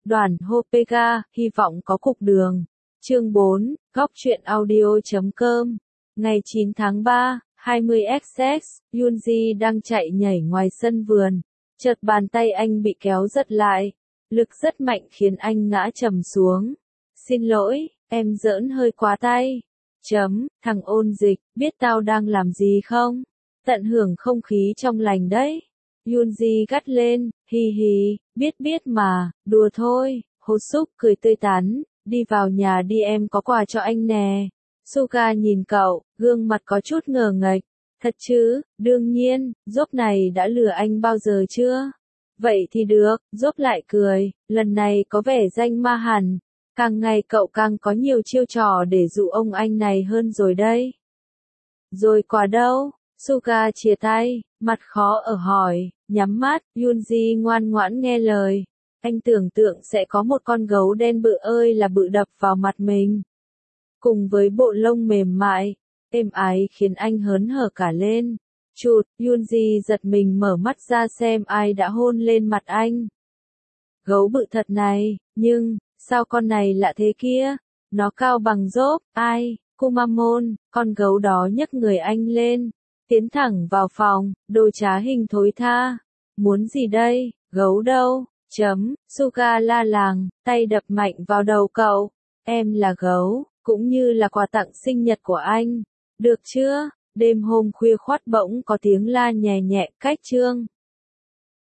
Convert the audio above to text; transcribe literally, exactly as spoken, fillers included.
Đoàn Hopega, hy vọng có cục đường. Chương bốn, góc truyện audio chấm com. Ngày chín tháng ba, hai mươi xx, Yoonji đang chạy nhảy ngoài sân vườn. Chợt bàn tay anh bị kéo giật lại. Lực rất mạnh khiến anh ngã trầm xuống. Xin lỗi, em giỡn hơi quá tay. Chấm, thằng ôn dịch, biết tao đang làm gì không? Tận hưởng không khí trong lành đấy. Yoonji gắt lên, hi hi, biết biết mà, đùa thôi. Ho Suk cười tươi tắn, đi vào nhà đi em có quà cho anh nè. Suga nhìn cậu, gương mặt có chút ngờ nghệch. Thật chứ, đương nhiên, Dốc này đã lừa anh bao giờ chưa? Vậy thì được, Dốc lại cười, lần này có vẻ danh ma hẳn. Càng ngày cậu càng có nhiều chiêu trò để dụ ông anh này hơn rồi đây. Rồi quà đâu? Suga chìa tay, mặt khó ở hỏi, nhắm mắt, Yoonji ngoan ngoãn nghe lời. Anh tưởng tượng sẽ có một con gấu đen bự ơi là bự đập vào mặt mình. Cùng với bộ lông mềm mại, êm ái khiến anh hớn hở cả lên. Chụt, Yoonji giật mình mở mắt ra xem ai đã hôn lên mặt anh. Gấu bự thật này, nhưng, sao con này lạ thế kia? Nó cao bằng Dốc, ai? Kumamon, con gấu đó nhấc người anh lên. Tiến thẳng vào phòng, đồ trá hình thối tha. Muốn gì đây, gấu đâu? Chấm, Suga la làng, tay đập mạnh vào đầu cậu. Em là gấu, cũng như là quà tặng sinh nhật của anh. Được chưa? Đêm hôm khuya khoắt bỗng có tiếng la nhẹ nhẹ cách trương.